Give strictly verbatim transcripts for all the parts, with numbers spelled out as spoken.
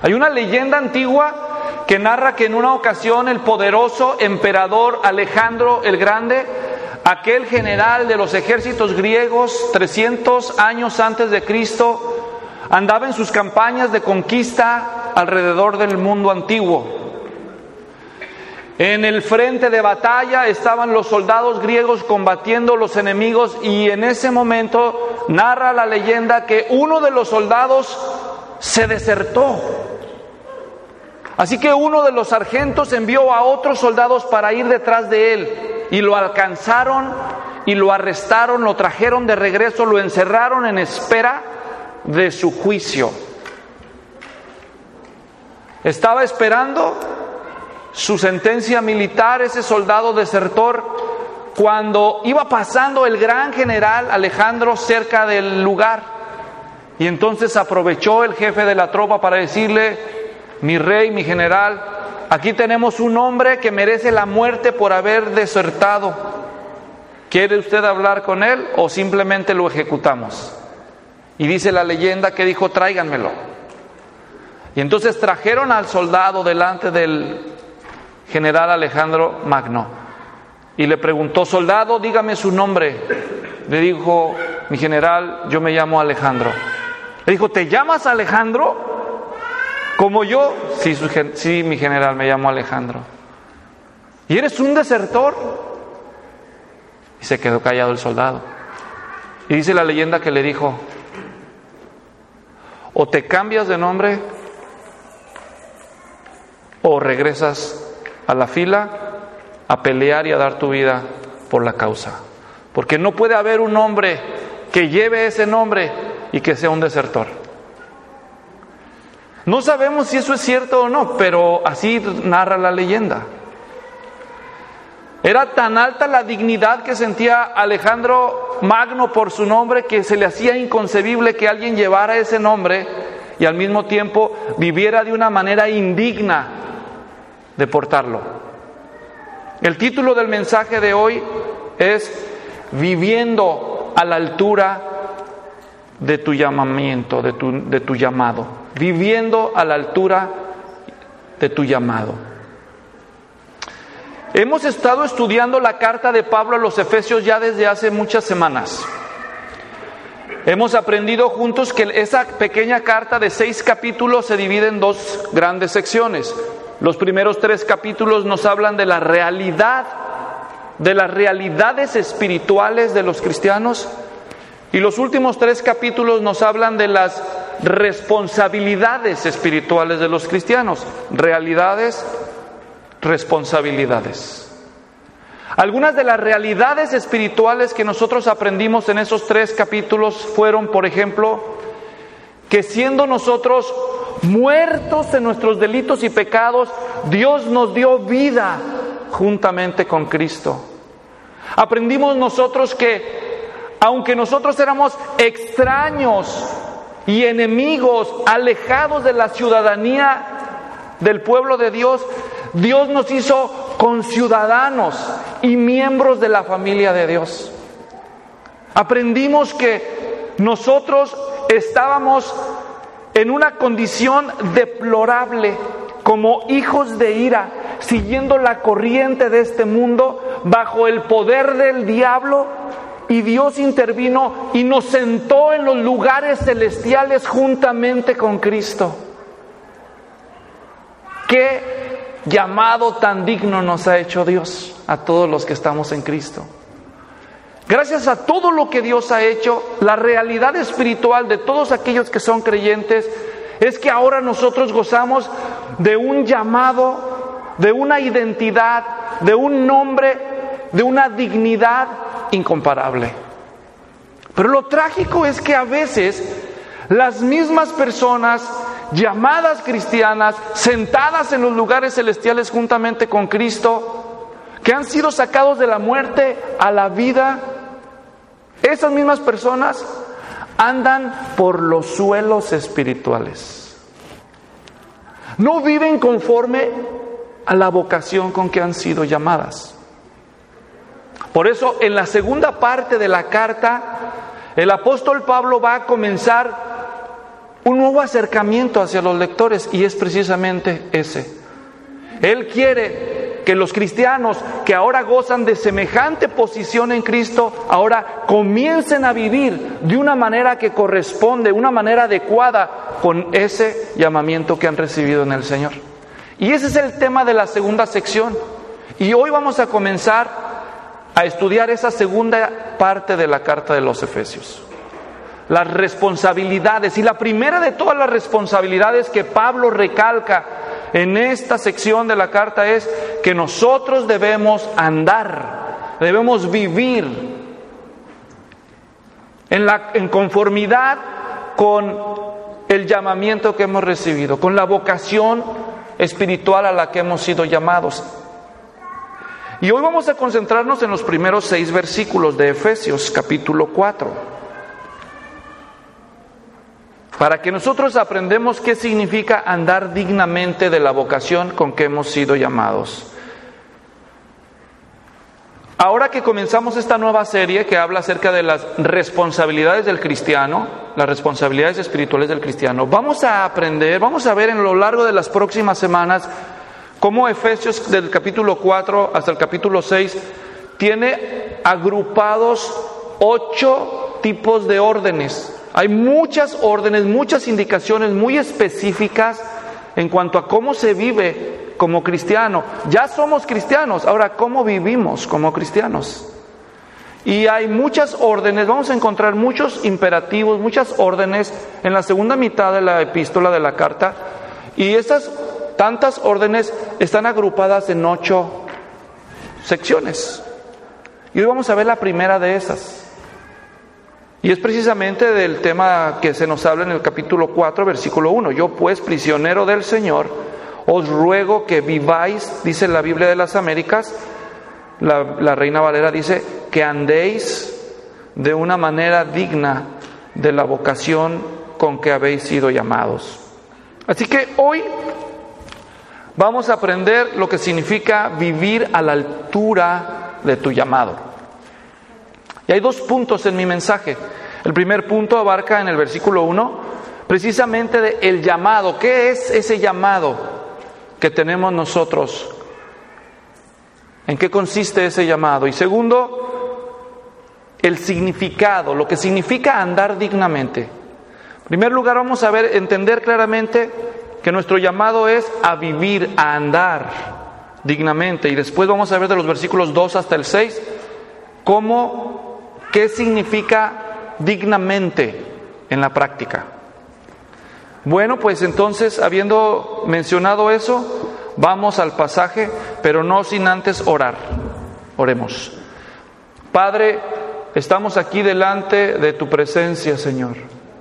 Hay una leyenda antigua que narra que en una ocasión el poderoso emperador Alejandro el Grande, aquel general de los ejércitos griegos trescientos años antes de Cristo, andaba en sus campañas de conquista alrededor del mundo antiguo. En el frente de batalla estaban los soldados griegos combatiendo los enemigos, y en ese momento narra la leyenda que uno de los soldados se desertó. Así que uno de los sargentos envió a otros soldados para ir detrás de él, y lo alcanzaron y lo arrestaron, lo trajeron de regreso, lo encerraron en espera de su juicio. Estaba esperando su sentencia militar ese soldado desertor, cuando iba pasando el gran general Alejandro cerca del lugar. Y entonces aprovechó el jefe de la tropa para decirle: mi rey, mi general, aquí tenemos un hombre que merece la muerte por haber desertado. ¿Quiere usted hablar con él o simplemente lo ejecutamos? Y dice la leyenda que dijo: tráiganmelo. Y entonces trajeron al soldado delante del general Alejandro Magno y le preguntó: soldado, dígame su nombre. Le dijo: mi general, yo me llamo Alejandro. Le dijo: ¿te llamas Alejandro? ¿Como yo? Sí, su, sí, mi general, me llamo Alejandro. ¿Y eres un desertor? Y se quedó callado el soldado. Y dice la leyenda que le dijo: o te cambias de nombre o regresas a la fila a pelear y a dar tu vida por la causa. Porque no puede haber un hombre que lleve ese nombre y que sea un desertor. No sabemos si eso es cierto o no, pero así narra la leyenda. Era tan alta la dignidad que sentía Alejandro Magno por su nombre, que se le hacía inconcebible que alguien llevara ese nombre y al mismo tiempo viviera de una manera indigna de portarlo. El título del mensaje de hoy es: viviendo a la altura de tu llamamiento, de tu, de tu llamado. Viviendo a la altura de tu llamado. Hemos estado estudiando la carta de Pablo a los Efesios ya desde hace muchas semanas. Hemos aprendido juntos que esa pequeña carta de seis capítulos se divide en dos grandes secciones. Los primeros tres capítulos nos hablan de la realidad, de las realidades espirituales de los cristianos, y los últimos tres capítulos nos hablan de las responsabilidades espirituales de los cristianos. Realidades, responsabilidades. Algunas de las realidades espirituales que nosotros aprendimos en esos tres capítulos fueron, por ejemplo, que siendo nosotros muertos en nuestros delitos y pecados, Dios nos dio vida juntamente con Cristo. Aprendimos nosotros que aunque nosotros éramos extraños y enemigos, alejados de la ciudadanía del pueblo de Dios, Dios nos hizo conciudadanos y miembros de la familia de Dios. Aprendimos que nosotros estábamos en una condición deplorable como hijos de ira, siguiendo la corriente de este mundo, bajo el poder del diablo, y Dios intervino y nos sentó en los lugares celestiales juntamente con Cristo. ¿Qué llamado tan digno nos ha hecho Dios a todos los que estamos en Cristo? Gracias a todo lo que Dios ha hecho, la realidad espiritual de todos aquellos que son creyentes es que ahora nosotros gozamos de un llamado, de una identidad, de un nombre, de una dignidad incomparable. Pero lo trágico es que a veces las mismas personas llamadas cristianas, sentadas en los lugares celestiales juntamente con Cristo, que han sido sacados de la muerte a la vida, esas mismas personas andan por los suelos espirituales. No viven conforme a la vocación con que han sido llamadas. Por eso, en la segunda parte de la carta, el apóstol Pablo va a comenzar un nuevo acercamiento hacia los lectores, y es precisamente ese. Él quiere que los cristianos que ahora gozan de semejante posición en Cristo, ahora comiencen a vivir de una manera que corresponde, una manera adecuada con ese llamamiento que han recibido en el Señor. Y ese es el tema de la segunda sección. Y hoy vamos a comenzar a estudiar esa segunda parte de la carta de los Efesios. Las responsabilidades, y la primera de todas las responsabilidades que Pablo recalca en esta sección de la carta es que nosotros debemos andar, debemos vivir en, la, en conformidad con el llamamiento que hemos recibido, con la vocación espiritual a la que hemos sido llamados. Y hoy vamos a concentrarnos en los primeros seis versículos de Efesios capítulo cuatro. Para que nosotros aprendamos qué significa andar dignamente de la vocación con que hemos sido llamados. Ahora que comenzamos esta nueva serie que habla acerca de las responsabilidades del cristiano, las responsabilidades espirituales del cristiano, vamos a aprender, vamos a ver en lo largo de las próximas semanas cómo Efesios del capítulo cuatro hasta el capítulo seis tiene agrupados ocho tipos de órdenes. Hay muchas órdenes, muchas indicaciones muy específicas en cuanto a cómo se vive como cristiano. Ya somos cristianos, ahora ¿cómo vivimos como cristianos? Y hay muchas órdenes, vamos a encontrar muchos imperativos, muchas órdenes en la segunda mitad de la epístola de la carta. Y esas tantas órdenes están agrupadas en ocho secciones. Y hoy vamos a ver la primera de esas. Y es precisamente del tema que se nos habla en el capítulo cuatro, versículo uno. Yo pues, prisionero del Señor, os ruego que viváis, dice la Biblia de las Américas, la, la Reina Valera dice, que andéis de una manera digna de la vocación con que habéis sido llamados. Así que hoy vamos a aprender lo que significa vivir a la altura de tu llamado. Y hay dos puntos en mi mensaje. El primer punto abarca en el versículo uno, precisamente de el llamado. ¿Qué es ese llamado que tenemos nosotros? ¿En qué consiste ese llamado? Y segundo, el significado, lo que significa andar dignamente. En primer lugar, vamos a ver, entender claramente que nuestro llamado es a vivir, a andar dignamente. Y después vamos a ver de los versículos dos hasta el seis, cómo... ¿qué significa dignamente en la práctica? Bueno, pues entonces, habiendo mencionado eso, vamos al pasaje, pero no sin antes orar. Oremos. Padre, estamos aquí delante de tu presencia, Señor.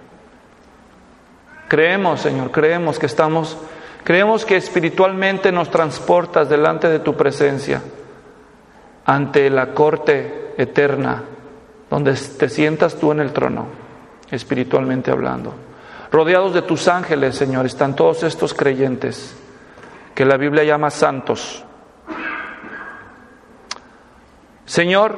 Creemos, Señor, creemos que estamos, creemos que espiritualmente nos transportas delante de tu presencia, ante la corte eterna, donde te sientas tú en el trono, espiritualmente hablando. Rodeados de tus ángeles, Señor, están todos estos creyentes que la Biblia llama santos. Señor,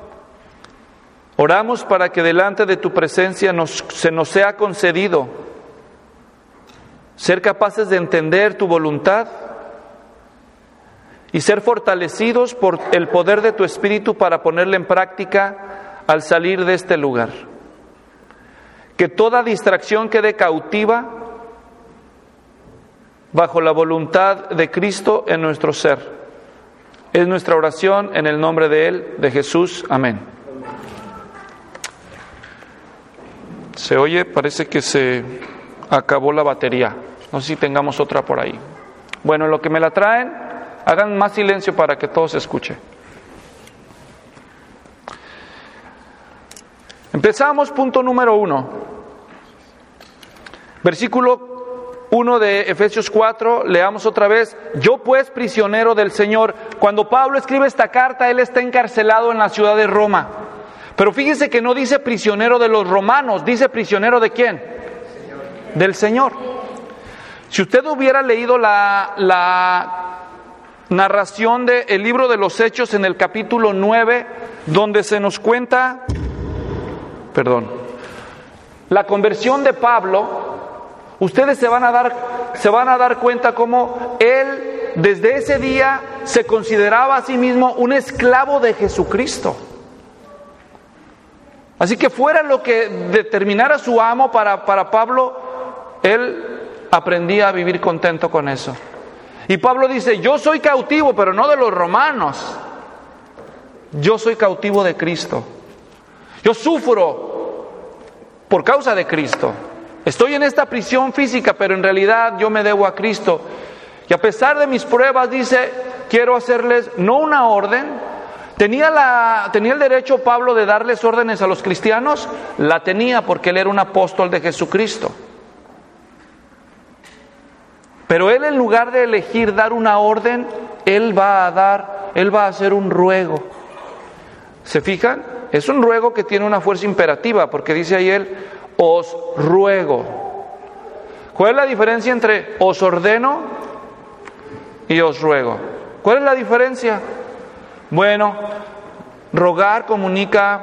oramos para que delante de tu presencia nos, se nos sea concedido ser capaces de entender tu voluntad y ser fortalecidos por el poder de tu Espíritu para ponerla en práctica al salir de este lugar. Que toda distracción quede cautiva bajo la voluntad de Cristo en nuestro ser. Es nuestra oración en el nombre de Él, de Jesús. Amén. Se oye, parece que se acabó la batería. No sé si tengamos otra por ahí. Bueno, en lo que me la traen, hagan más silencio para que todo se escuche. Empezamos, punto número uno. Versículo uno de Efesios cuatro, leamos otra vez. Yo pues, prisionero del Señor. Cuando Pablo escribe esta carta, él está encarcelado en la ciudad de Roma. Pero fíjese que no dice prisionero de los romanos, dice prisionero de ¿quién? Del Señor. Si usted hubiera leído la, la narración del libro de los Hechos en el capítulo nueve, donde se nos cuenta... Perdón. La conversión de Pablo, Ustedes se van a dar, se van a dar cuenta cómo él desde ese día se consideraba a sí mismo un esclavo de Jesucristo. Así que fuera lo que determinara su amo para, para Pablo, él aprendía a vivir contento con eso. Y Pablo dice, yo soy cautivo, pero no de los romanos. Yo soy cautivo de Cristo. Yo sufro por causa de Cristo. Estoy en esta prisión física, pero en realidad yo me debo a Cristo. Y a pesar de mis pruebas, dice, quiero hacerles no una orden. ¿Tenía, la, ¿Tenía el derecho Pablo de darles órdenes a los cristianos? La tenía, porque él era un apóstol de Jesucristo. Pero él, en lugar de elegir dar una orden, él va a dar, él va a hacer un ruego. ¿Se fijan? Es un ruego que tiene una fuerza imperativa, porque dice ahí él, os ruego. ¿Cuál es la diferencia entre os ordeno y os ruego? ¿Cuál es la diferencia? Bueno, rogar comunica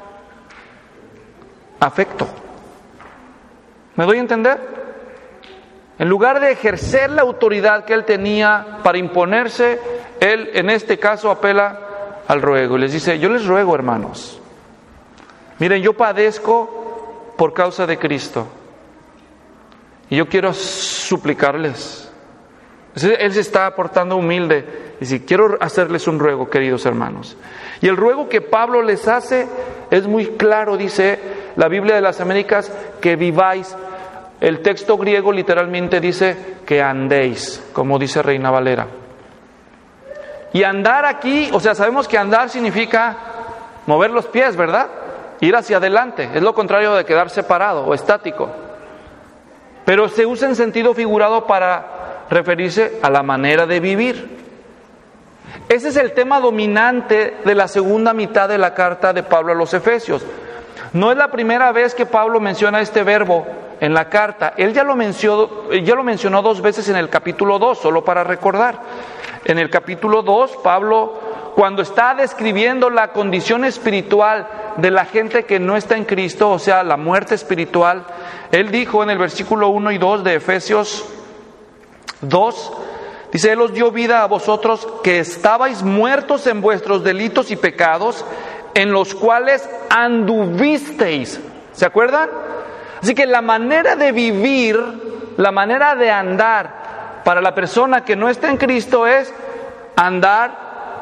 afecto. ¿Me doy a entender? En lugar de ejercer la autoridad que él tenía para imponerse, él en este caso apela al ruego. Y les dice, yo les ruego, hermanos, miren, yo padezco por causa de Cristo. Y yo quiero suplicarles. Él se está portando humilde. Y dice, quiero hacerles un ruego, queridos hermanos. Y el ruego que Pablo les hace es muy claro, dice la Biblia de las Américas, que viváis. El texto griego literalmente dice que andéis, como dice Reina Valera. Y andar aquí, o sea, sabemos que andar significa mover los pies, ¿verdad? Ir hacia adelante, es lo contrario de quedar separado o estático. Pero se usa en sentido figurado para referirse a la manera de vivir. Ese es el tema dominante de la segunda mitad de la carta de Pablo a los Efesios. No es la primera vez que Pablo menciona este verbo en la carta. Él ya lo mencionó, ya lo mencionó dos veces en el capítulo dos, solo para recordar. En el capítulo dos, Pablo, cuando está describiendo la condición espiritual de la gente que no está en Cristo, o sea, la muerte espiritual, él dijo en el versículo uno y dos de Efesios dos, dice, Él os dio vida a vosotros que estabais muertos en vuestros delitos y pecados, en los cuales anduvisteis. ¿Se acuerdan? Así que la manera de vivir, la manera de andar para la persona que no está en Cristo es andar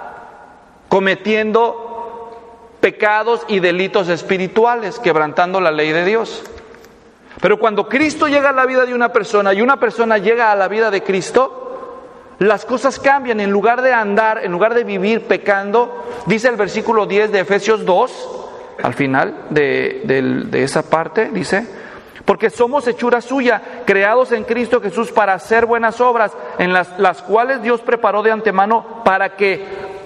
cometiendo pecados y delitos espirituales, quebrantando la ley de Dios. Pero cuando Cristo llega a la vida de una persona y una persona llega a la vida de Cristo, las cosas cambian. En lugar de andar, en lugar de vivir pecando, dice el versículo diez de Efesios dos, al final de, de, de esa parte, dice, porque somos hechura suya, creados en Cristo Jesús para hacer buenas obras, en las, las cuales Dios preparó de antemano para que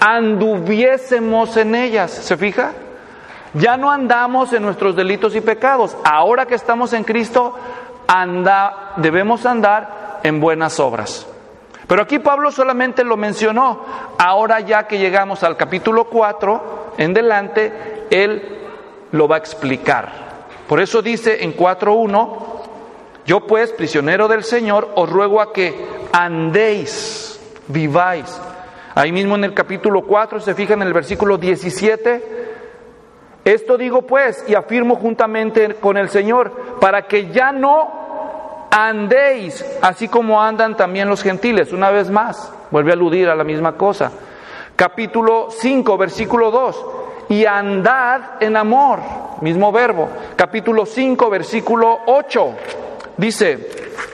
anduviésemos en ellas. ¿Se fija? Ya no andamos en nuestros delitos y pecados. Ahora que estamos en Cristo, anda, debemos andar en buenas obras. Pero aquí Pablo solamente lo mencionó. Ahora ya que llegamos al capítulo cuatro, en delante, él lo va a explicar. Por eso dice en cuatro uno, yo pues, prisionero del Señor, os ruego a que andéis, viváis. Ahí mismo en el capítulo cuatro, se fijan en el versículo diecisiete, esto digo pues, y afirmo juntamente con el Señor, para que ya no andéis así como andan también los gentiles. Una vez más, vuelve a aludir a la misma cosa. Capítulo cinco, versículo dos, y andad en amor, mismo verbo. Capítulo cinco, versículo ocho, dice,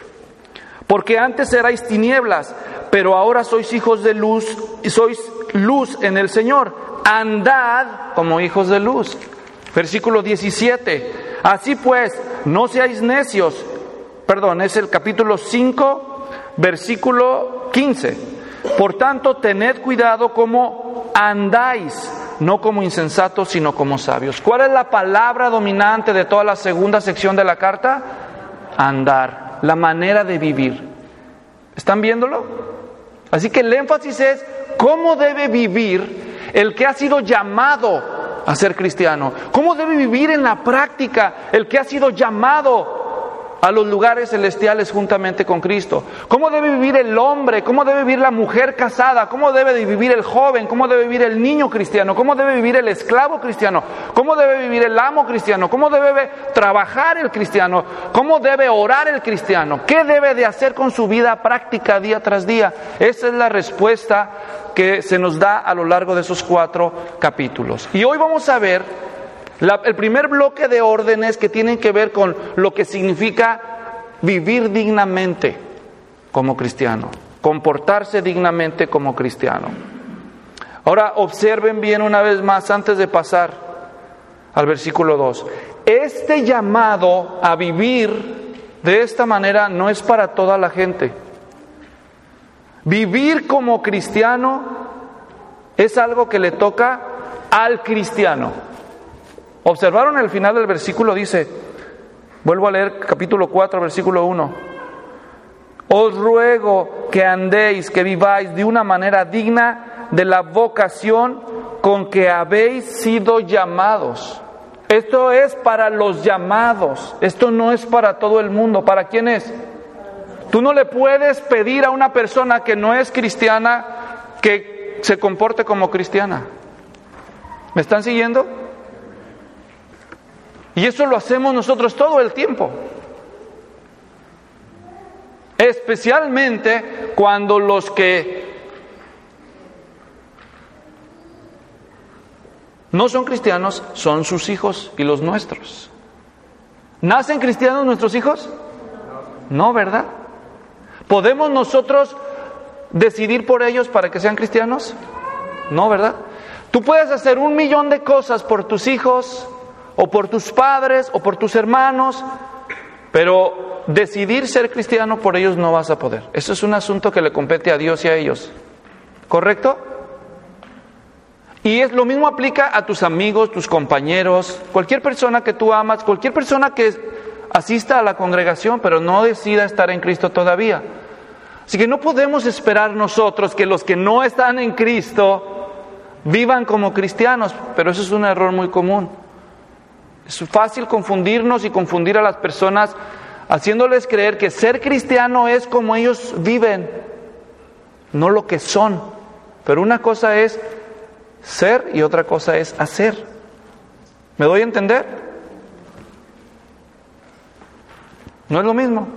porque antes erais tinieblas, pero ahora sois hijos de luz, y sois luz en el Señor. Andad como hijos de luz. Versículo diecisiete, así pues, no seáis necios. Perdón, es el capítulo cinco, versículo quince. Por tanto, tened cuidado como andáis, no como insensatos, sino como sabios. ¿Cuál es la palabra dominante de toda la segunda sección de la carta? Andar, la manera de vivir. ¿Están viéndolo? Así que el énfasis es cómo debe vivir el que ha sido llamado a ser cristiano. ¿Cómo debe vivir en la práctica el que ha sido llamado a los lugares celestiales juntamente con Cristo. ¿Cómo debe vivir el hombre? ¿Cómo debe vivir la mujer casada? ¿Cómo debe vivir el joven? ¿Cómo debe vivir el niño cristiano? ¿Cómo debe vivir el esclavo cristiano? ¿Cómo debe vivir el amo cristiano? ¿Cómo debe trabajar el cristiano? ¿Cómo debe orar el cristiano? ¿Qué debe de hacer con su vida práctica día tras día? Esa es la respuesta que se nos da a lo largo de esos cuatro capítulos. Y hoy vamos a ver La, el primer bloque de órdenes que tienen que ver con lo que significa vivir dignamente como cristiano, comportarse dignamente como cristiano. Ahora observen bien una vez más antes de pasar al versículo dos. Este llamado a vivir de esta manera no es para toda la gente. Vivir como cristiano es algo que le toca al cristiano. ¿Observaron el final del versículo? Dice, vuelvo a leer capítulo cuatro, versículo uno. Os ruego que andéis, que viváis de una manera digna de la vocación con que habéis sido llamados. Esto es para los llamados, esto no es para todo el mundo. ¿Para quién es? Tú no le puedes pedir a una persona que no es cristiana que se comporte como cristiana. ¿Me están siguiendo? Y eso lo hacemos nosotros todo el tiempo. Especialmente cuando los que no son cristianos son sus hijos y los nuestros. ¿Nacen cristianos nuestros hijos? No, ¿verdad? ¿Podemos nosotros decidir por ellos para que sean cristianos? No, ¿verdad? Tú puedes hacer un millón de cosas por tus hijos, o por tus padres, o por tus hermanos, pero decidir ser cristiano por ellos no vas a poder. Eso es un asunto que le compete a Dios y a ellos. ¿Correcto? Y es lo mismo aplica a tus amigos, tus compañeros, cualquier persona que tú amas, cualquier persona que asista a la congregación, pero no decida estar en Cristo todavía. Así que no podemos esperar nosotros que los que no están en Cristo vivan como cristianos, pero eso es un error muy común. Es fácil confundirnos y confundir a las personas haciéndoles creer que ser cristiano es como ellos viven, no lo que son. Pero una cosa es ser y otra cosa es hacer. ¿Me doy a entender? No es lo mismo.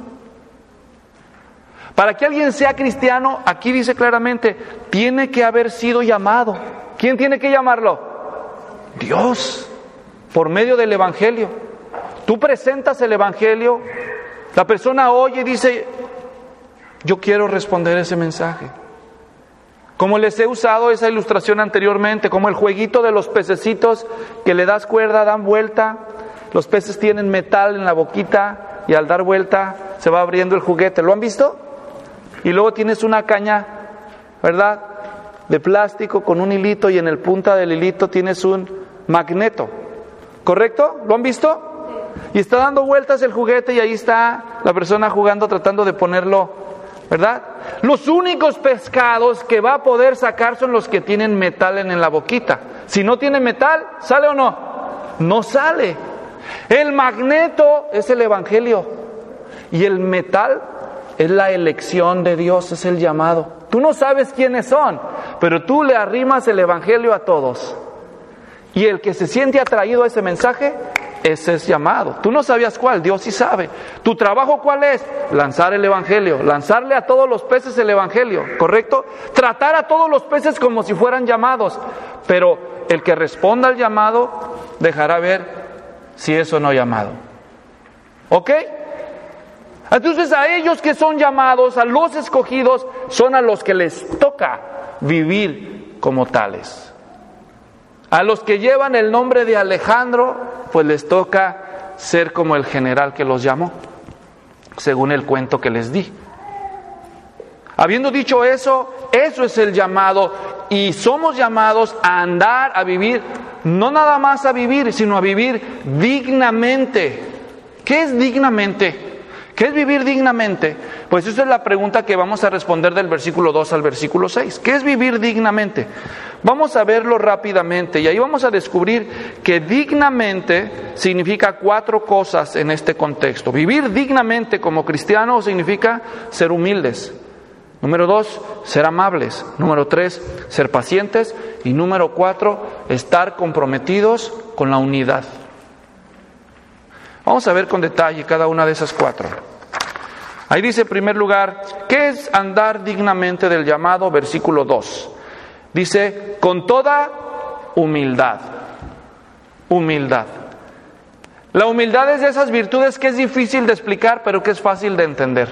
Para que alguien sea cristiano, aquí dice claramente, tiene que haber sido llamado. ¿Quién tiene que llamarlo? Dios. Por medio del Evangelio. Tú presentas el Evangelio, la persona oye y dice, yo quiero responder ese mensaje. Como les he usado esa ilustración anteriormente, como el jueguito de los pececitos que le das cuerda, dan vuelta, los peces tienen metal en la boquita y al dar vuelta se va abriendo el juguete. ¿Lo han visto? Y luego tienes una caña, ¿verdad?, de plástico con un hilito y en el punta del hilito tienes un magneto. ¿Correcto? ¿Lo han visto? Y está dando vueltas el juguete y ahí está la persona jugando, tratando de ponerlo, ¿verdad? Los únicos pescados que va a poder sacar son los que tienen metal en la boquita. Si no tiene metal, ¿sale o no? No sale. El magneto es el Evangelio y el metal es la elección de Dios, es el llamado. Tú no sabes quiénes son, pero tú le arrimas el Evangelio a todos. Y el que se siente atraído a ese mensaje, ese es llamado. Tú no sabías cuál, Dios sí sabe. ¿Tu trabajo cuál es? Lanzar el Evangelio, lanzarle a todos los peces el Evangelio, ¿correcto? Tratar a todos los peces como si fueran llamados. Pero el que responda al llamado, dejará ver si es o no llamado. ¿Ok? Entonces a ellos que son llamados, a los escogidos, son a los que les toca vivir como tales. A los que llevan el nombre de Alejandro, pues les toca ser como el general que los llamó, según el cuento que les di. Habiendo dicho eso, eso es el llamado, y somos llamados a andar, a vivir, no nada más a vivir, sino a vivir dignamente. ¿Qué es dignamente? ¿Qué es vivir dignamente? Pues esa es la pregunta que vamos a responder del versículo dos al versículo seis. ¿Qué es vivir dignamente? Vamos a verlo rápidamente y ahí vamos a descubrir que dignamente significa cuatro cosas en este contexto. Vivir dignamente como cristiano significa ser humildes. Número dos, ser amables. Número tres, ser pacientes. Y número cuatro, estar comprometidos con la unidad. Vamos a ver con detalle cada una de esas cuatro. Ahí dice en primer lugar, ¿qué es andar dignamente del llamado? Versículo dos. Dice, con toda humildad. Humildad. La humildad es de esas virtudes que es difícil de explicar, pero que es fácil de entender.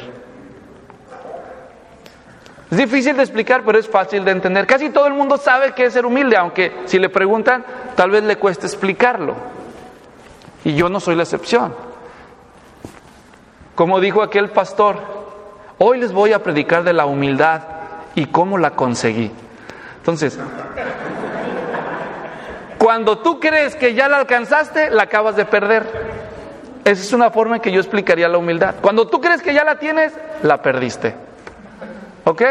Es difícil de explicar, pero es fácil de entender. Casi todo el mundo sabe qué es ser humilde, aunque si le preguntan, tal vez le cueste explicarlo. Y yo no soy la excepción. Como dijo aquel pastor, hoy les voy a predicar de la humildad y cómo la conseguí. Entonces, cuando tú crees que ya la alcanzaste, la acabas de perder. Esa es una forma en que yo explicaría la humildad. Cuando tú crees que ya la tienes, la perdiste. ¿Ok?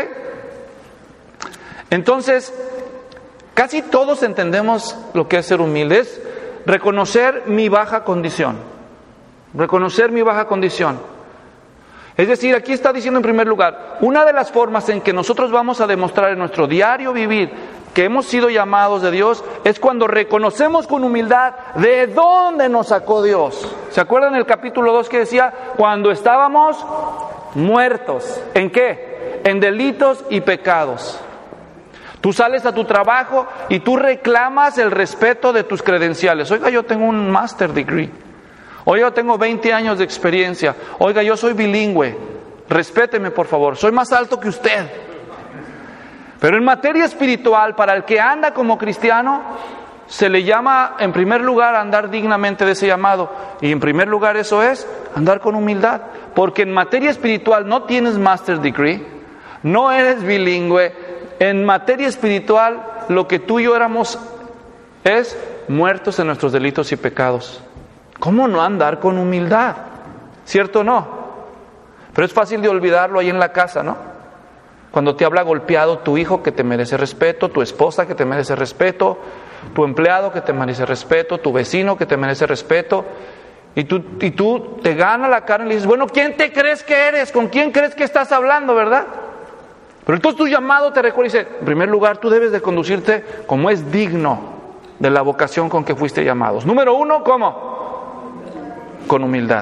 Entonces, casi todos entendemos lo que es ser humilde. Es reconocer mi baja condición. Reconocer mi baja condición. Es decir, aquí está diciendo en primer lugar, una de las formas en que nosotros vamos a demostrar en nuestro diario vivir que hemos sido llamados de Dios es cuando reconocemos con humildad de dónde nos sacó Dios. ¿Se acuerdan el capítulo dos que decía? Cuando estábamos muertos. ¿En qué? En delitos y pecados. Tú sales a tu trabajo y tú reclamas el respeto de tus credenciales. Oiga, yo tengo un master degree. Oiga, yo tengo veinte años de experiencia. Oiga, yo soy bilingüe. Respéteme, por favor. Soy más alto que usted. Pero en materia espiritual, para el que anda como cristiano, se le llama, en primer lugar, andar dignamente de ese llamado. Y en primer lugar eso es andar con humildad. Porque en materia espiritual no tienes master degree, no eres bilingüe. En materia espiritual, lo que tú y yo éramos es muertos en nuestros delitos y pecados. ¿Cómo no andar con humildad? ¿Cierto o no? Pero es fácil de olvidarlo ahí en la casa, ¿no? Cuando te habla golpeado tu hijo que te merece respeto, tu esposa que te merece respeto, tu empleado que te merece respeto, tu vecino que te merece respeto, y tú, y tú te gana la cara y le dices, bueno, ¿quién te crees que eres? ¿Con quién crees que estás hablando, verdad? Pero entonces tu llamado te recuerda y dice, en primer lugar, tú debes de conducirte como es digno de la vocación con que fuiste llamados. Número uno, ¿cómo? Con humildad.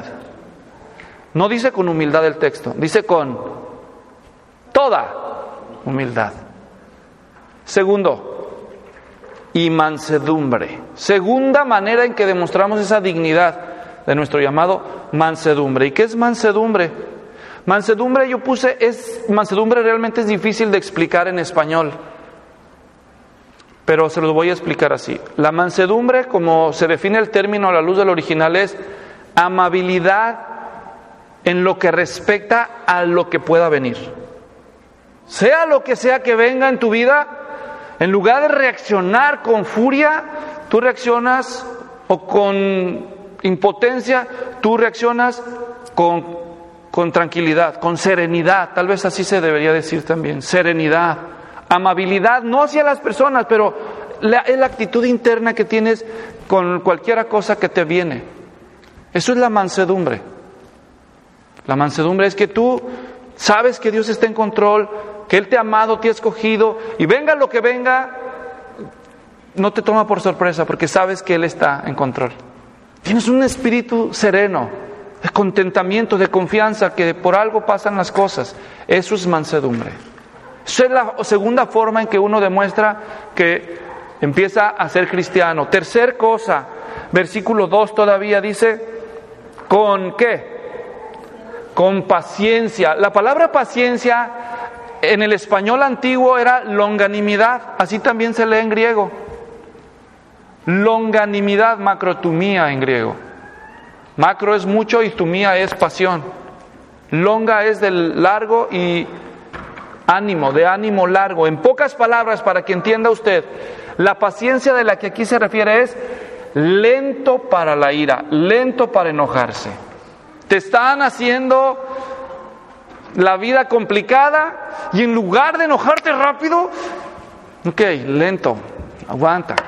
No dice con humildad el texto, dice con toda humildad. Segundo, y mansedumbre. Segunda manera en que demostramos esa dignidad de nuestro llamado, mansedumbre. ¿Y qué es mansedumbre? Mansedumbre yo puse, es mansedumbre realmente es difícil de explicar en español, pero se los voy a explicar así. La mansedumbre, como se define el término a la luz del original, es amabilidad en lo que respecta a lo que pueda venir. Sea lo que sea que venga en tu vida, en lugar de reaccionar con furia, tú reaccionas, o con impotencia, tú reaccionas con, con tranquilidad, con serenidad. Tal vez así se debería decir también, serenidad, amabilidad, no hacia las personas, pero la, es la actitud interna que tienes con cualquier cosa que te viene. Eso es la mansedumbre. La mansedumbre es que tú sabes que Dios está en control, que Él te ha amado, te ha escogido, y venga lo que venga, no te toma por sorpresa, porque sabes que Él está en control. Tienes un espíritu sereno, de contentamiento, de confianza, que por algo pasan las cosas. Eso es mansedumbre. Esa es la segunda forma en que uno demuestra que empieza a ser cristiano. Tercer cosa, versículo dos todavía dice, ¿con qué? Con paciencia. La palabra paciencia en el español antiguo era longanimidad, así también se lee en griego. Longanimidad, macrotumía en griego. Macro es mucho y tumía es pasión. Longa es del largo y ánimo, de ánimo largo. En pocas palabras, para que entienda usted, la paciencia de la que aquí se refiere es lento para la ira, lento para enojarse. Te están haciendo la vida complicada y en lugar de enojarte rápido, ok, lento, aguanta.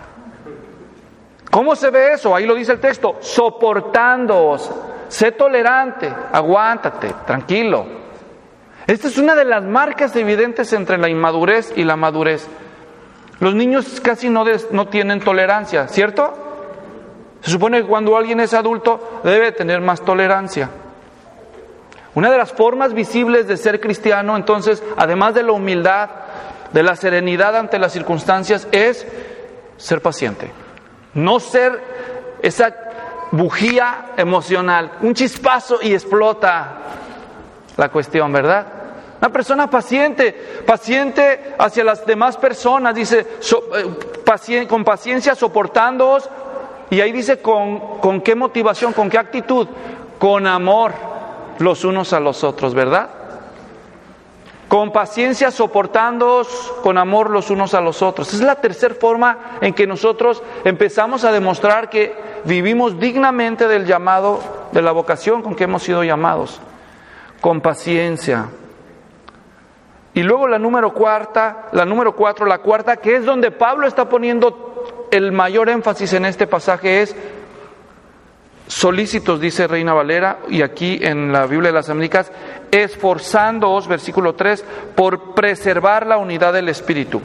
¿Cómo se ve eso? Ahí lo dice el texto, soportándoos, sé tolerante, aguántate, tranquilo. Esta es una de las marcas evidentes entre la inmadurez y la madurez. Los niños casi no, des, no tienen tolerancia, ¿cierto? Se supone que cuando alguien es adulto debe tener más tolerancia. Una de las formas visibles de ser cristiano, entonces, además de la humildad, de la serenidad ante las circunstancias, es ser paciente. No ser esa bujía emocional, un chispazo y explota la cuestión, ¿verdad? Una persona paciente, paciente hacia las demás personas, dice, so, eh, pacien, con paciencia soportándoos, y ahí dice con, con qué motivación, con qué actitud, con amor los unos a los otros, ¿verdad? Con paciencia soportándoos, con amor los unos a los otros. Esa es la tercera forma en que nosotros empezamos a demostrar que vivimos dignamente del llamado, de la vocación con que hemos sido llamados. Con paciencia. Y luego la número cuarta, la número cuatro, la cuarta, que es donde Pablo está poniendo el mayor énfasis en este pasaje, es solícitos, dice Reina Valera, y aquí en la Biblia de las Américas, esforzándoos, versículo tres, por preservar la unidad del Espíritu.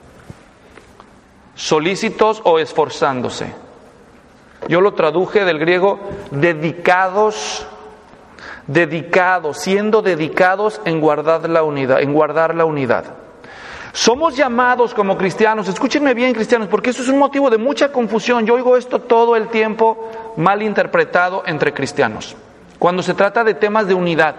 Solícitos o esforzándose. Yo lo traduje del griego, dedicados, dedicados, siendo dedicados en guardar la unidad, en guardar la unidad. Somos llamados como cristianos, escúchenme bien, cristianos, porque eso es un motivo de mucha confusión. Yo oigo esto todo el tiempo mal interpretado entre cristianos, cuando se trata de temas de unidad.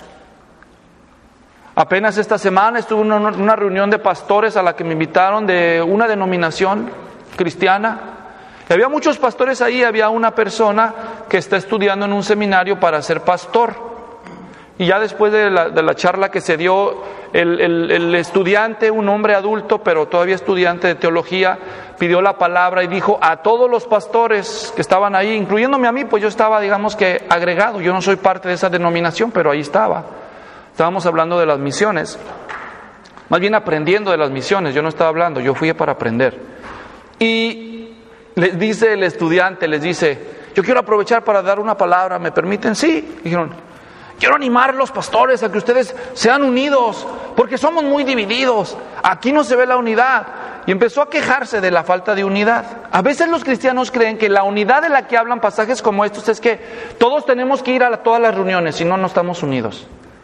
Apenas esta semana estuve en una, una reunión de pastores a la que me invitaron de una denominación cristiana. Y había muchos pastores ahí, había una persona que está estudiando en un seminario para ser pastor. Y ya después de la, de la charla que se dio, el, el, el estudiante, un hombre adulto, pero todavía estudiante de teología, pidió la palabra y dijo a todos los pastores que estaban ahí, incluyéndome a mí, pues yo estaba, digamos que agregado, yo no soy parte de esa denominación, pero ahí estaba. Estábamos hablando de las misiones, más bien aprendiendo de las misiones, yo no estaba hablando, yo fui para aprender. Y les dice el estudiante, les dice, yo quiero aprovechar para dar una palabra, ¿me permiten? Sí, dijeron. Quiero animar a los pastores a que ustedes sean unidos, porque somos muy divididos. Aquí no se ve la unidad. Y empezó a quejarse de la falta de unidad. A veces los cristianos creen que la unidad de la que hablan pasajes como estos es que todos tenemos que ir a todas las reuniones, si no, no estamos unidos.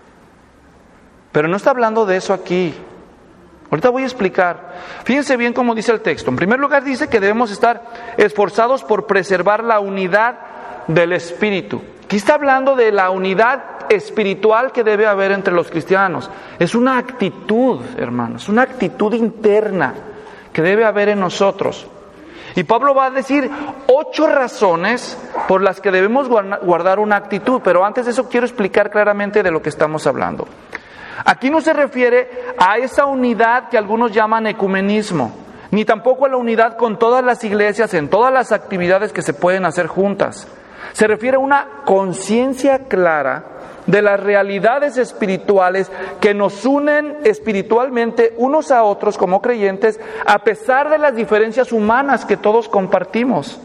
Pero no está hablando de eso aquí. Ahorita voy a explicar. Fíjense bien cómo dice el texto. En primer lugar dice que debemos estar esforzados por preservar la unidad del Espíritu. Aquí está hablando de la unidad espiritual que debe haber entre los cristianos. Es una actitud, hermanos, una actitud interna que debe haber en nosotros. Y Pablo va a decir ocho razones por las que debemos guardar una actitud, pero antes de eso quiero explicar claramente de lo que estamos hablando. Aquí no se refiere a esa unidad que algunos llaman ecumenismo, ni tampoco a la unidad con todas las iglesias en todas las actividades que se pueden hacer juntas. Se refiere a una conciencia clara de las realidades espirituales que nos unen espiritualmente unos a otros como creyentes, a pesar de las diferencias humanas que todos compartimos,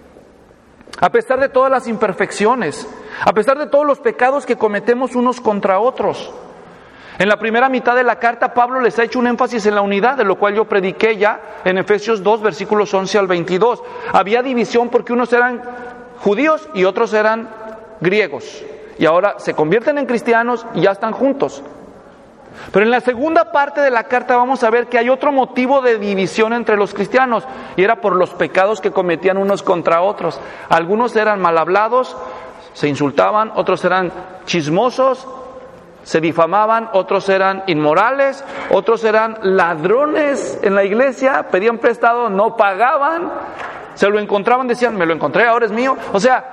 a pesar de todas las imperfecciones, a pesar de todos los pecados que cometemos unos contra otros. En la primera mitad de la carta, Pablo les ha hecho un énfasis en la unidad, de lo cual yo prediqué ya en Efesios dos, versículos once al veintidós. Había división porque unos eran judíos y otros eran griegos. Y ahora se convierten en cristianos y ya están juntos. Pero en la segunda parte de la carta vamos a ver que hay otro motivo de división entre los cristianos, y era por los pecados que cometían unos contra otros. Algunos eran mal hablados, se insultaban, otros eran chismosos, se difamaban, otros eran inmorales, otros eran ladrones en la iglesia, pedían prestado, no pagaban, se lo encontraban, decían, me lo encontré, ahora es mío. O sea,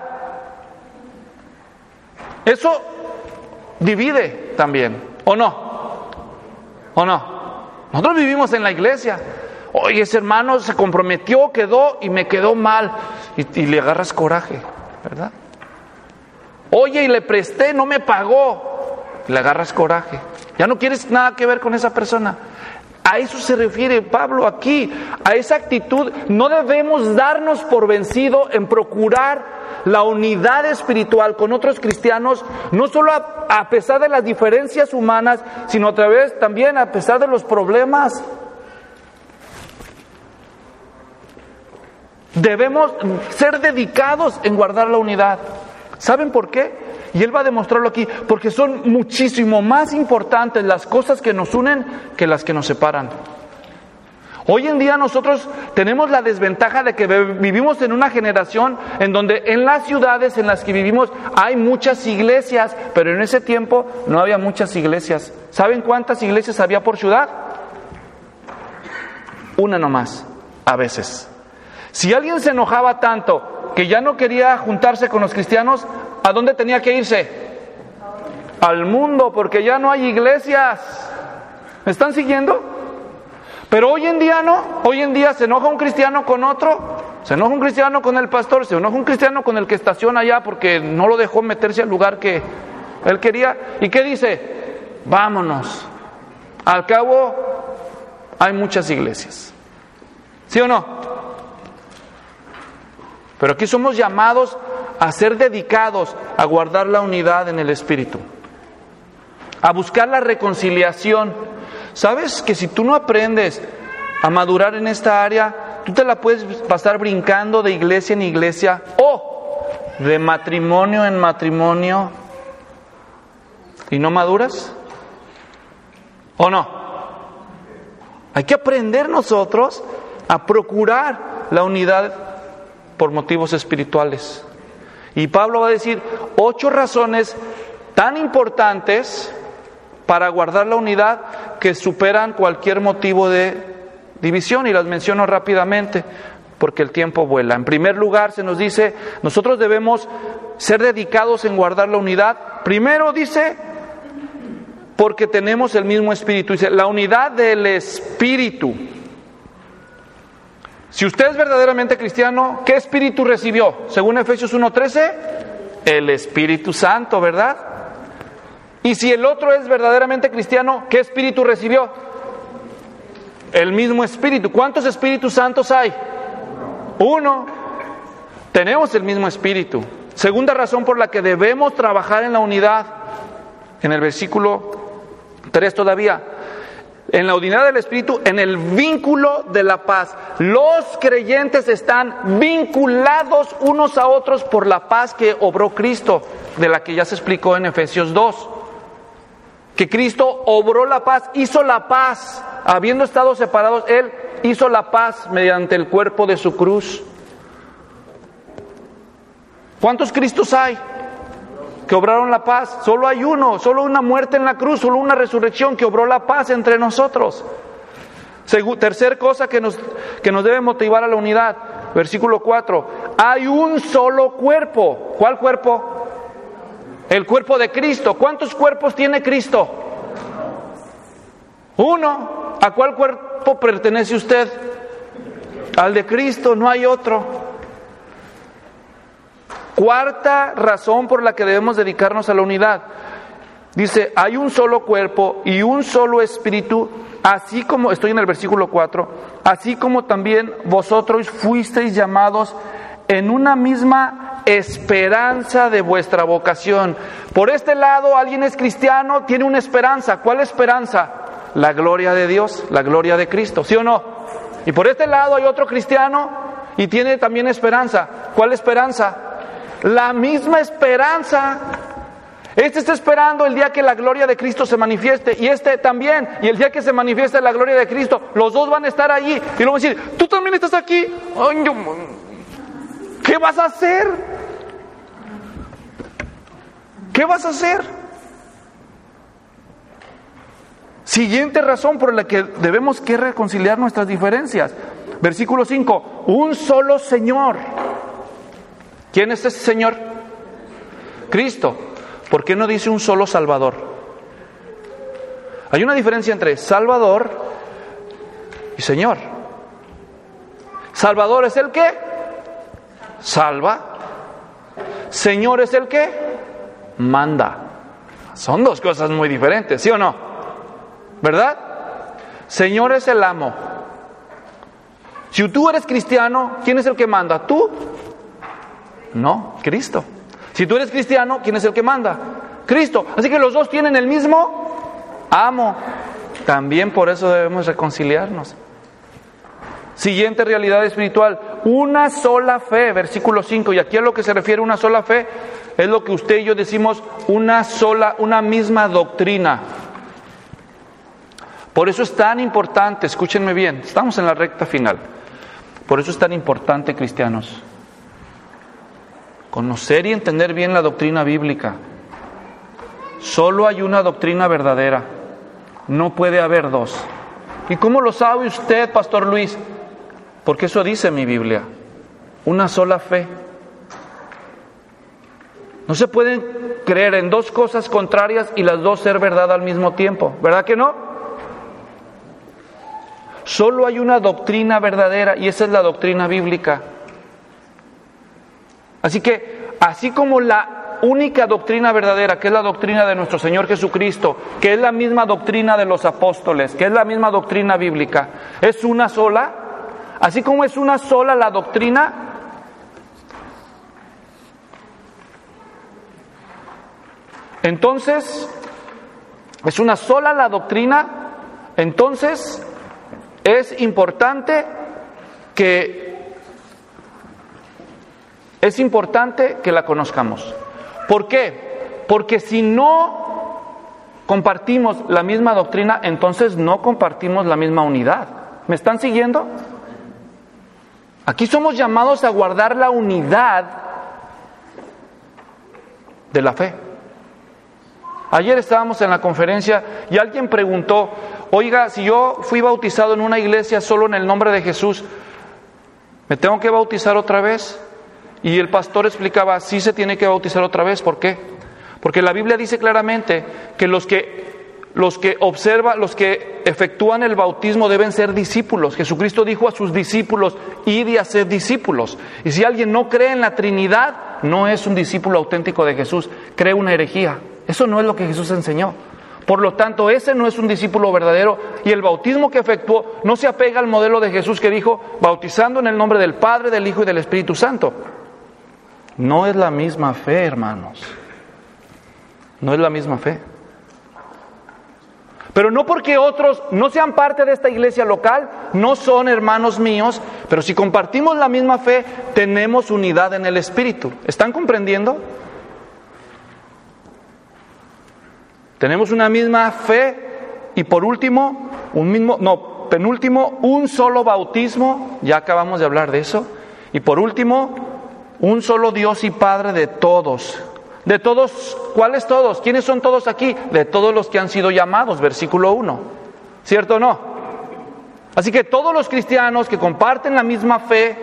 eso divide también, ¿o no? ¿O no? Nosotros vivimos en la iglesia. Oye, ese hermano se comprometió, quedó y me quedó mal. Y, y le agarras coraje, ¿verdad? Oye, y le presté, no me pagó. Le agarras coraje. Ya no quieres nada que ver con esa persona. A eso se refiere Pablo aquí, a esa actitud. No debemos darnos por vencido en procurar la unidad espiritual con otros cristianos, no solo a, a pesar de las diferencias humanas, sino a través también a pesar de los problemas. Debemos ser dedicados en guardar la unidad. ¿Saben por qué? Y él va a demostrarlo aquí, porque son muchísimo más importantes las cosas que nos unen que las que nos separan. Hoy en día nosotros tenemos la desventaja de que vivimos en una generación en donde en las ciudades en las que vivimos hay muchas iglesias, pero en ese tiempo no había muchas iglesias. ¿Saben cuántas iglesias había por ciudad? Una nomás, a veces. Si alguien se enojaba tanto que ya no quería juntarse con los cristianos, ¿a dónde tenía que irse? Al mundo, porque ya no hay iglesias. ¿Me están siguiendo? Pero hoy en día no. Hoy en día se enoja un cristiano con otro, se enoja un cristiano con el pastor, se enoja un cristiano con el que estaciona allá porque no lo dejó meterse al lugar que él quería. ¿Y qué dice? Vámonos. Al cabo, hay muchas iglesias. ¿Sí o no? Pero aquí somos llamados a ser dedicados a guardar la unidad en el Espíritu, a buscar la reconciliación. ¿Sabes que si tú no aprendes a madurar en esta área, tú te la puedes pasar brincando de iglesia en iglesia o de matrimonio en matrimonio y no maduras? ¿O no? Hay que aprender nosotros a procurar la unidad por motivos espirituales. Y Pablo va a decir ocho razones tan importantes para guardar la unidad que superan cualquier motivo de división, y las menciono rápidamente porque el tiempo vuela. En primer lugar, se nos dice, nosotros debemos ser dedicados en guardar la unidad. Primero dice, porque tenemos el mismo espíritu. Dice, la unidad del espíritu. Si usted es verdaderamente cristiano, ¿qué espíritu recibió? Según Efesios uno trece, el Espíritu Santo, ¿verdad? Y si el otro es verdaderamente cristiano, ¿qué espíritu recibió? El mismo espíritu. ¿Cuántos espíritus santos hay? Uno. Tenemos el mismo espíritu. Segunda razón por la que debemos trabajar en la unidad, en el versículo tres todavía, en la unidad del Espíritu, en el vínculo de la paz. Los creyentes están vinculados unos a otros por la paz que obró Cristo, de la que ya se explicó en Efesios dos. Que Cristo obró la paz, hizo la paz, habiendo estado separados, Él hizo la paz mediante el cuerpo de su cruz. ¿Cuántos Cristos hay que obraron la paz? Solo hay uno, solo una muerte en la cruz, solo una resurrección que obró la paz entre nosotros. Segu- tercer cosa que nos, que nos debe motivar a la unidad, versículo cuatro, hay un solo cuerpo. ¿Cuál cuerpo? El cuerpo de Cristo. ¿Cuántos cuerpos tiene Cristo? Uno. ¿A cuál cuerpo pertenece usted? Al de Cristo, no hay otro. Cuarta razón por la que debemos dedicarnos a la unidad. Dice, hay un solo cuerpo y un solo espíritu, así como, estoy en el versículo cuatro, así como también vosotros fuisteis llamados en una misma esperanza de vuestra vocación. Por este lado, alguien es cristiano, tiene una esperanza. ¿Cuál esperanza? La gloria de Dios, la gloria de Cristo, ¿sí o no? Y por este lado hay otro cristiano y tiene también esperanza. ¿Cuál esperanza? La misma esperanza. Este está esperando el día que la gloria de Cristo se manifieste, y este también. Y el día que se manifieste la gloria de Cristo, los dos van a estar allí. Y luego van a decir, ¿tú también estás aquí? Ay, yo, ¿qué vas a hacer? ¿Qué vas a hacer? Siguiente razón por la que debemos que reconciliar nuestras diferencias. Versículo cinco, un solo Señor. ¿Quién es ese Señor? Cristo. ¿Por qué no dice un solo Salvador? Hay una diferencia entre Salvador y Señor. Salvador es el que salva. Señor es el que manda. Son dos cosas muy diferentes, ¿sí o no? ¿Verdad? Señor es el amo. Si tú eres cristiano, ¿quién es el que manda? ¿Tú? No, Cristo. Si tú eres cristiano, ¿quién es el que manda? Cristo. Así que los dos tienen el mismo amo. También por eso debemos reconciliarnos. Siguiente realidad espiritual, una sola fe, versículo cinco, y aquí a lo que se refiere una sola fe es lo que usted y yo decimos una sola, una misma doctrina. Por eso es tan importante, escúchenme bien, estamos en la recta final, por eso es tan importante, cristianos, conocer y entender bien la doctrina bíblica. Solo hay una doctrina verdadera, no puede haber dos. ¿Y cómo lo sabe usted, Pastor Luis? Porque eso dice mi Biblia, una sola fe. No se pueden creer en dos cosas contrarias y las dos ser verdad al mismo tiempo, ¿verdad que no? Solo hay una doctrina verdadera y esa es la doctrina bíblica. Así que, así como la única doctrina verdadera, que es la doctrina de nuestro Señor Jesucristo, que es la misma doctrina de los apóstoles, que es la misma doctrina bíblica, es una sola. Así como es una sola la doctrina, entonces, es una sola la doctrina, entonces es importante que, es importante que la conozcamos. ¿Por qué? Porque si no compartimos la misma doctrina, entonces no compartimos la misma unidad. ¿Me están siguiendo? Aquí somos llamados a guardar la unidad de la fe. Ayer estábamos en la conferencia y alguien preguntó, oiga, si yo fui bautizado en una iglesia solo en el nombre de Jesús, ¿me tengo que bautizar otra vez? Y el pastor explicaba, sí se tiene que bautizar otra vez. ¿Por qué? Porque la Biblia dice claramente que los que Los que observan, los que efectúan el bautismo deben ser discípulos. Jesucristo dijo a sus discípulos, id y haced discípulos. Y si alguien no cree en la Trinidad, no es un discípulo auténtico de Jesús, cree una herejía. Eso no es lo que Jesús enseñó. Por lo tanto, ese no es un discípulo verdadero y el bautismo que efectuó no se apega al modelo de Jesús que dijo, bautizando en el nombre del Padre, del Hijo y del Espíritu Santo. No es la misma fe, hermanos. No es la misma fe. Pero no porque otros no sean parte de esta iglesia local, no son hermanos míos, pero si compartimos la misma fe, tenemos unidad en el Espíritu. ¿Están comprendiendo? Tenemos una misma fe y por último, un mismo, no, penúltimo, un solo bautismo, ya acabamos de hablar de eso, y por último, un solo Dios y Padre de todos. De todos, ¿cuáles todos? ¿Quiénes son todos aquí? De todos los que han sido llamados, versículo uno. ¿Cierto o no? Así que todos los cristianos que comparten la misma fe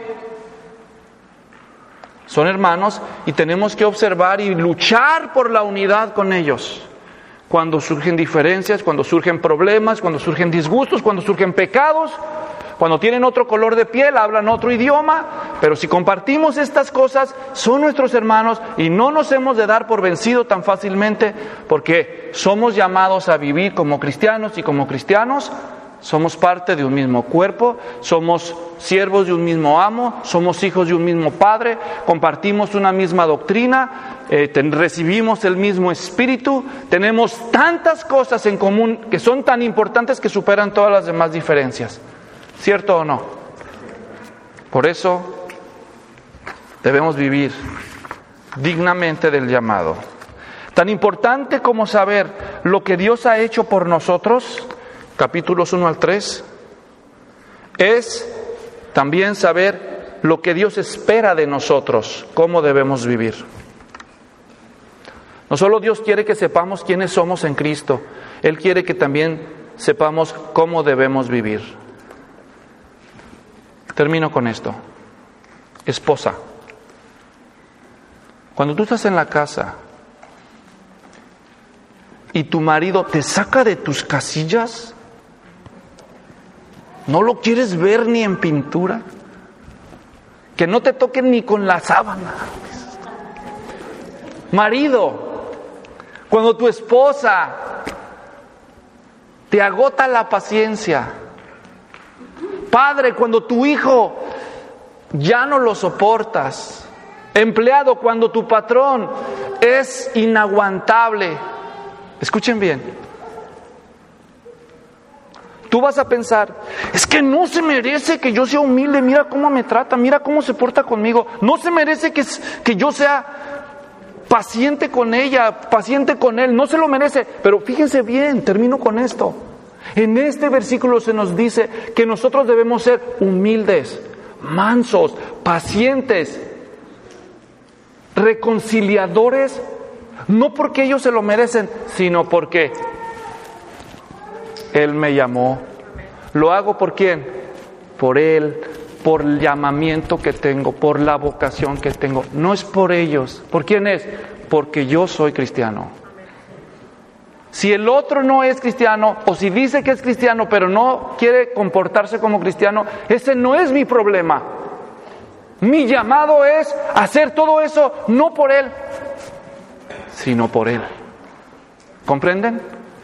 son hermanos y tenemos que observar y luchar por la unidad con ellos. Cuando surgen diferencias, cuando surgen problemas, cuando surgen disgustos, cuando surgen pecados, cuando tienen otro color de piel, hablan otro idioma, pero si compartimos estas cosas, son nuestros hermanos y no nos hemos de dar por vencido tan fácilmente, porque somos llamados a vivir como cristianos y como cristianos somos parte de un mismo cuerpo, somos siervos de un mismo amo, somos hijos de un mismo Padre, compartimos una misma doctrina, eh, ten, recibimos el mismo Espíritu, tenemos tantas cosas en común que son tan importantes que superan todas las demás diferencias. ¿Cierto o no? Por eso debemos vivir dignamente del llamado. Tan importante como saber lo que Dios ha hecho por nosotros, capítulos uno al tres, es también saber lo que Dios espera de nosotros, cómo debemos vivir. No solo Dios quiere que sepamos quiénes somos en Cristo, Él quiere que también sepamos cómo debemos vivir. Termino con esto. Esposa, cuando tú estás en la casa y tu marido te saca de tus casillas, no lo quieres ver ni en pintura, que no te toquen ni con la sábana. Marido, Cuando tu esposa te agota la paciencia. Padre, cuando tu hijo ya no lo soportas. Empleado, cuando tu patrón es inaguantable. Escuchen bien. Tú vas a pensar, es que no se merece que yo sea humilde, mira cómo me trata, mira cómo se porta conmigo. No se merece que, que yo sea paciente con ella, paciente con él, no se lo merece. Pero fíjense bien, termino con esto. En este versículo se nos dice que nosotros debemos ser humildes, mansos, pacientes, reconciliadores, no porque ellos se lo merecen, sino porque Él me llamó. ¿Lo hago por quién? Por Él, por el llamamiento que tengo, por la vocación que tengo. No es por ellos. ¿Por quién es? Porque yo soy cristiano. Si el otro no es cristiano, o si dice que es cristiano, pero no quiere comportarse como cristiano, ese no es mi problema. Mi llamado es hacer todo eso, no por él, sino por Él. ¿Comprenden?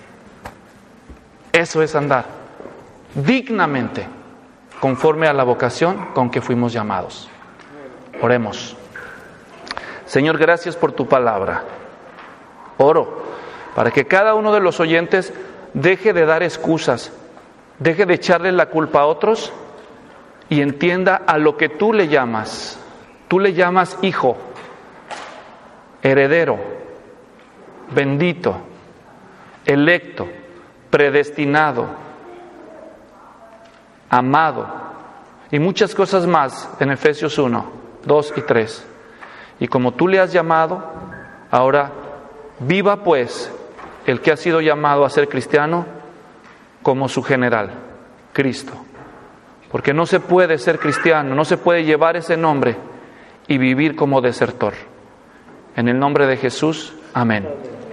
Eso es andar dignamente, conforme a la vocación con que fuimos llamados. Oremos. Señor, gracias por tu palabra. Oro para que cada uno de los oyentes deje de dar excusas, deje de echarle la culpa a otros y entienda a lo que tú le llamas. Tú le llamas hijo, heredero, bendito, electo, predestinado, amado y muchas cosas más en Efesios uno, dos y tres. Y como tú le has llamado, ahora viva pues el que ha sido llamado a ser cristiano como su general, Cristo. Porque no se puede ser cristiano, no se puede llevar ese nombre y vivir como desertor. En el nombre de Jesús, amén.